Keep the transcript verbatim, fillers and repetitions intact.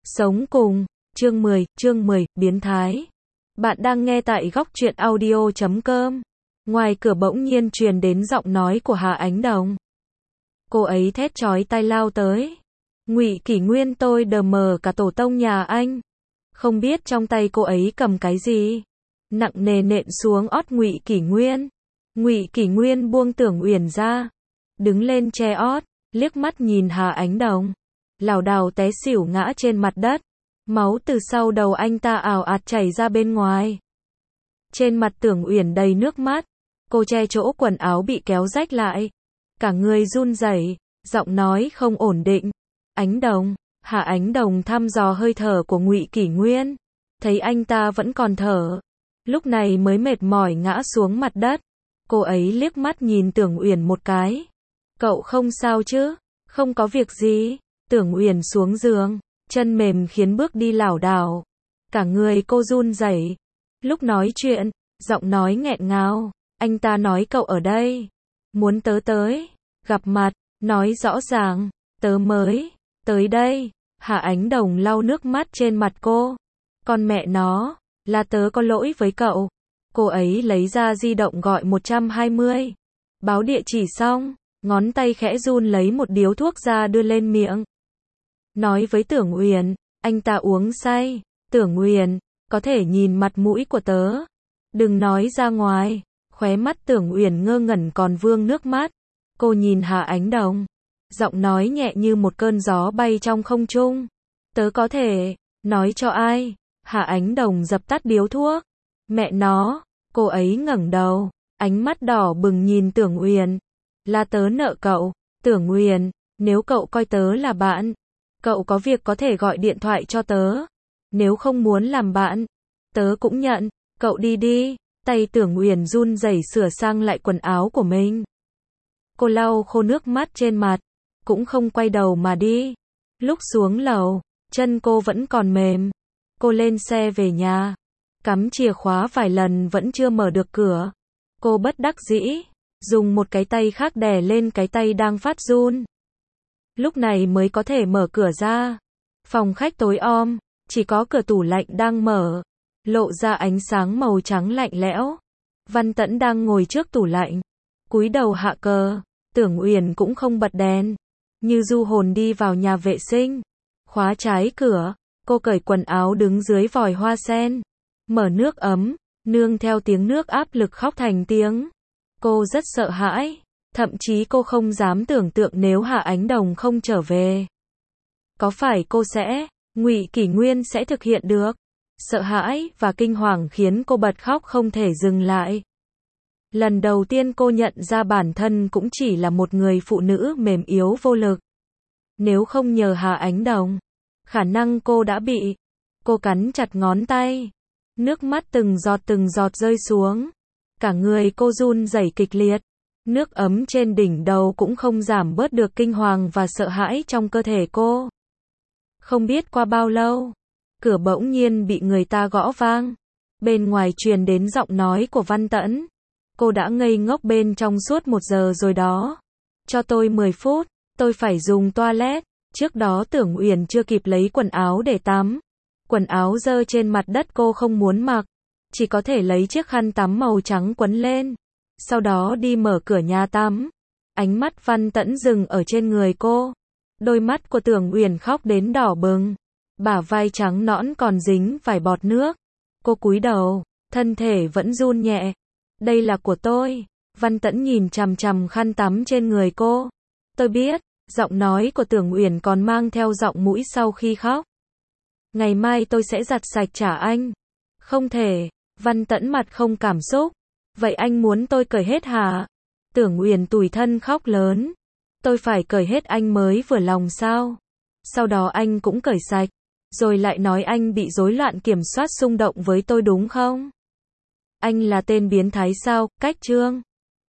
Sống cùng, chương mười, chương mười, biến thái. Bạn đang nghe tại góc truyện audio chấm com. Ngoài cửa bỗng nhiên truyền đến giọng nói của Hà Ánh Đồng. Cô ấy thét chói tai lao tới. Ngụy Kỷ Nguyên, tôi đờ mờ cả tổ tông nhà anh. Không biết trong tay cô ấy cầm cái gì. Nặng nề nện xuống ót Ngụy Kỷ Nguyên. Ngụy Kỷ Nguyên buông Tưởng Uyển ra, đứng lên che ót, liếc mắt nhìn Hà Ánh Đồng, lảo đảo té xỉu ngã trên mặt đất. Máu từ sau đầu anh ta ào ạt chảy ra bên ngoài. Trên mặt Tưởng Uyển đầy nước mắt, cô che chỗ quần áo bị kéo rách lại, cả người run rẩy, giọng nói không ổn định. Ánh Đồng, Hà Ánh Đồng thăm dò hơi thở của Ngụy Kỷ Nguyên, thấy anh ta vẫn còn thở, lúc này mới mệt mỏi ngã xuống mặt đất. Cô ấy liếc mắt nhìn Tưởng Uyển một cái. Cậu không sao chứ? Không có việc gì. Tưởng Uyển xuống giường, chân mềm khiến bước đi lảo đảo, cả người cô run rẩy. Lúc nói chuyện, giọng nói nghẹn ngào. Anh ta nói cậu ở đây, muốn tớ tới, gặp mặt, nói rõ ràng, tớ mới tới đây. Hà Ánh Đồng lau nước mắt trên mặt cô. Con mẹ nó, là tớ có lỗi với cậu. Cô ấy lấy ra di động gọi một trăm hai mươi. Báo địa chỉ xong, ngón tay khẽ run lấy một điếu thuốc ra đưa lên miệng. Nói với Tưởng Uyển, anh ta uống say. Tưởng Uyển, có thể nhìn mặt mũi của tớ, đừng nói ra ngoài. Khóe mắt Tưởng Uyển ngơ ngẩn còn vương nước mắt. Cô nhìn Hà Ánh Đồng, giọng nói nhẹ như một cơn gió bay trong không trung. Tớ có thể nói cho ai? Hà Ánh Đồng dập tắt điếu thuốc. Mẹ nó. Cô ấy ngẩng đầu, ánh mắt đỏ bừng nhìn Tưởng Uyển. Là tớ nợ cậu. Tưởng Uyển, nếu cậu coi tớ là bạn, cậu có việc có thể gọi điện thoại cho tớ. Nếu không muốn làm bạn, tớ cũng nhận. Cậu đi đi. Tay Tưởng Uyển run rẩy sửa sang lại quần áo của mình. Cô lau khô nước mắt trên mặt, cũng không quay đầu mà đi. Lúc xuống lầu, chân cô vẫn còn mềm. Cô lên xe về nhà, cắm chìa khóa vài lần vẫn chưa mở được cửa. Cô bất đắc dĩ, dùng một cái tay khác đè lên cái tay đang phát run. Lúc này mới có thể mở cửa ra. Phòng khách tối om, chỉ có cửa tủ lạnh đang mở, lộ ra ánh sáng màu trắng lạnh lẽo. Văn Tẫn đang ngồi trước tủ lạnh, cúi đầu hạ cờ. Tưởng Uyển cũng không bật đèn, như du hồn đi vào nhà vệ sinh, khóa trái cửa. Cô cởi quần áo đứng dưới vòi hoa sen, mở nước ấm, nương theo tiếng nước áp lực khóc thành tiếng. Cô rất sợ hãi, thậm chí cô không dám tưởng tượng nếu Hà Ánh Đồng không trở về, có phải cô sẽ, Ngụy Kỷ Nguyên sẽ thực hiện được. Sợ hãi và kinh hoàng khiến cô bật khóc không thể dừng lại. Lần đầu tiên cô nhận ra bản thân cũng chỉ là một người phụ nữ mềm yếu vô lực. Nếu không nhờ Hà Ánh Đồng, khả năng cô đã bị. Cô cắn chặt ngón tay, nước mắt từng giọt từng giọt rơi xuống. Cả người cô run rẩy kịch liệt. Nước ấm trên đỉnh đầu cũng không giảm bớt được kinh hoàng và sợ hãi trong cơ thể cô. Không biết qua bao lâu, cửa bỗng nhiên bị người ta gõ vang. Bên ngoài truyền đến giọng nói của Văn Tẫn. Cô đã ngây ngốc bên trong suốt một giờ rồi đó. Cho tôi mười phút, tôi phải dùng toilet. Trước đó Tưởng Uyển chưa kịp lấy quần áo để tắm. Quần áo dơ trên mặt đất cô không muốn mặc, chỉ có thể lấy chiếc khăn tắm màu trắng quấn lên. Sau đó đi mở cửa nhà tắm. Ánh mắt Văn Tẫn dừng ở trên người cô. Đôi mắt của Tưởng Uyển khóc đến đỏ bừng. Bả vai trắng nõn còn dính vài bọt nước. Cô cúi đầu, thân thể vẫn run nhẹ. Đây là của tôi. Văn Tẫn nhìn chằm chằm khăn tắm trên người cô. Tôi biết. Giọng nói của Tưởng Uyển còn mang theo giọng mũi sau khi khóc. Ngày mai tôi sẽ giặt sạch trả anh. Không thể. Văn Tẫn mặt không cảm xúc. Vậy anh muốn tôi cởi hết hả? Tưởng Uyển tủi thân khóc lớn. Tôi phải cởi hết anh mới vừa lòng sao? Sau đó anh cũng cởi sạch. Rồi lại nói anh bị rối loạn kiểm soát xung động với tôi đúng không? Anh là tên biến thái sao? Cách chương.